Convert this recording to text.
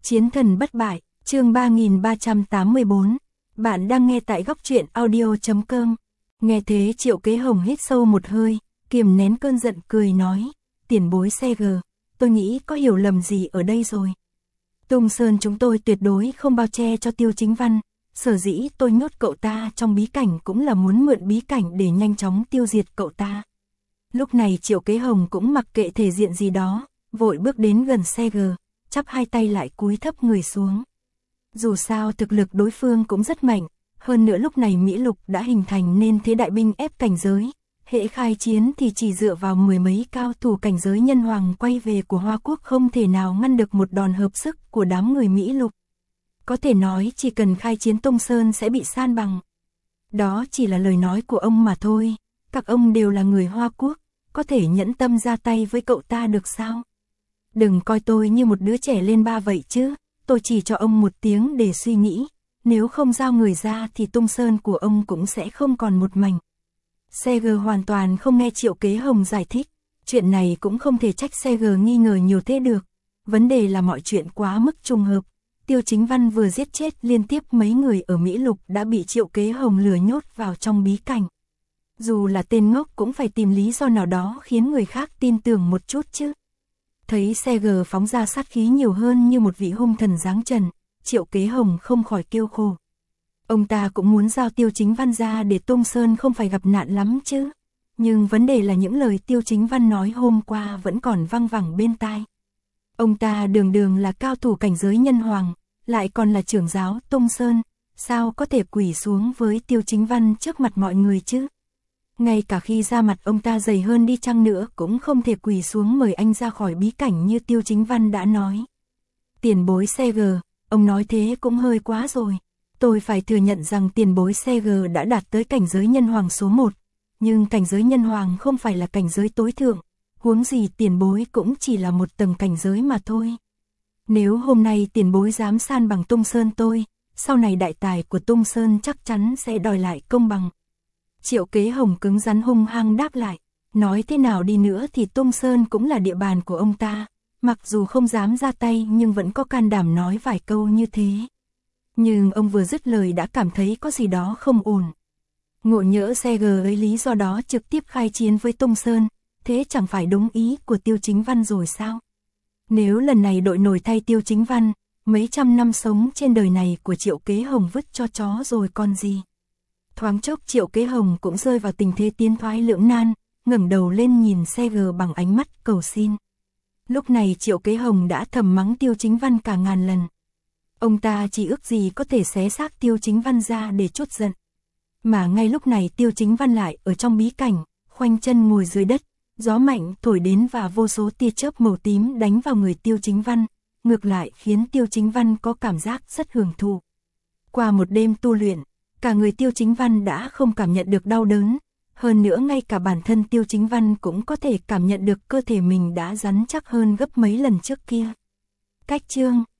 Chiến thần bất bại, chương 3384. Bạn đang nghe tại góc truyện audio.com. Nghe thế Triệu Kế Hồng hít sâu một hơi, kiềm nén cơn giận cười nói, tiền bối CG, tôi nghĩ có hiểu lầm gì ở đây rồi. Tung Sơn chúng tôi tuyệt đối không bao che cho Tiêu Chính Văn, sở dĩ tôi nhốt cậu ta trong bí cảnh cũng là muốn mượn bí cảnh để nhanh chóng tiêu diệt cậu ta. Lúc này Triệu Kế Hồng cũng mặc kệ thể diện gì đó, vội bước đến gần CG, chắp hai tay lại cúi thấp người xuống. Dù sao thực lực đối phương cũng rất mạnh, hơn nữa lúc này Mỹ Lục đã hình thành nên thế đại binh ép cảnh giới, hễ khai chiến thì chỉ dựa vào mười mấy cao thủ cảnh giới nhân hoàng quay về của Hoa Quốc không thể nào ngăn được một đòn hợp sức của đám người Mỹ Lục. Có thể nói chỉ cần khai chiến Tung Sơn sẽ bị san bằng. Đó chỉ là lời nói của ông mà thôi, các ông đều là người Hoa Quốc, có thể nhẫn tâm ra tay với cậu ta được sao? Đừng coi tôi như một đứa trẻ lên ba vậy chứ, tôi chỉ cho ông một tiếng để suy nghĩ, nếu không giao người ra thì Tung Sơn của ông cũng sẽ không còn một mảnh. CG hoàn toàn không nghe Triệu Kế Hồng giải thích, chuyện này cũng không thể trách CG nghi ngờ nhiều thế được, vấn đề là mọi chuyện quá mức trùng hợp. Tiêu Chính Văn vừa giết chết liên tiếp mấy người ở Mỹ Lục đã bị Triệu Kế Hồng lừa nhốt vào trong bí cảnh. Dù là tên ngốc cũng phải tìm lý do nào đó khiến người khác tin tưởng một chút chứ. Thấy CG phóng ra sát khí nhiều hơn như một vị hung thần giáng trần, Triệu Kế Hồng không khỏi kêu khổ. Ông ta cũng muốn giao Tiêu Chính Văn ra để Tung Sơn không phải gặp nạn lắm chứ. Nhưng vấn đề là những lời Tiêu Chính Văn nói hôm qua vẫn còn văng vẳng bên tai. Ông ta đường đường là cao thủ cảnh giới nhân hoàng, lại còn là trưởng giáo Tung Sơn, sao có thể quỳ xuống với Tiêu Chính Văn trước mặt mọi người chứ? Ngay cả khi da mặt ông ta dày hơn đi chăng nữa cũng không thể quỳ xuống mời anh ra khỏi bí cảnh như Tiêu Chính Văn đã nói. Tiền bối CG, ông nói thế cũng hơi quá rồi. Tôi phải thừa nhận rằng tiền bối CG đã đạt tới cảnh giới nhân hoàng số 1, nhưng cảnh giới nhân hoàng không phải là cảnh giới tối thượng, huống gì tiền bối cũng chỉ là một tầng cảnh giới mà thôi. Nếu hôm nay tiền bối dám san bằng Tung Sơn tôi, sau này đại tài của Tung Sơn chắc chắn sẽ đòi lại công bằng. Triệu Kế Hồng cứng rắn hung hăng đáp lại, nói thế nào đi nữa thì Tung Sơn cũng là địa bàn của ông ta, mặc dù không dám ra tay nhưng vẫn có can đảm nói vài câu như thế. Nhưng ông vừa dứt lời đã cảm thấy có gì đó không ổn. Ngộ nhỡ CG lấy lý do đó trực tiếp khai chiến với Tung Sơn, thế chẳng phải đúng ý của Tiêu Chính Văn rồi sao? Nếu lần này đội nổi thay Tiêu Chính Văn, mấy trăm năm sống trên đời này của Triệu Kế Hồng vứt cho chó rồi còn gì? Thoáng chốc Triệu Kế Hồng cũng rơi vào tình thế tiến thoái lưỡng nan, ngẩng đầu lên nhìn CG bằng ánh mắt cầu xin. Lúc này Triệu Kế Hồng đã thầm mắng Tiêu Chính Văn cả ngàn lần. Ông ta chỉ ước gì có thể xé xác Tiêu Chính Văn ra để trút giận. Mà ngay lúc này Tiêu Chính Văn lại ở trong bí cảnh, khoanh chân ngồi dưới đất, gió mạnh thổi đến và vô số tia chớp màu tím đánh vào người Tiêu Chính Văn, ngược lại khiến Tiêu Chính Văn có cảm giác rất hưởng thụ. Qua một đêm tu luyện, cả người Tiêu Chính Văn đã không cảm nhận được đau đớn, hơn nữa ngay cả bản thân Tiêu Chính Văn cũng có thể cảm nhận được cơ thể mình đã rắn chắc hơn gấp mấy lần trước kia. Cách chương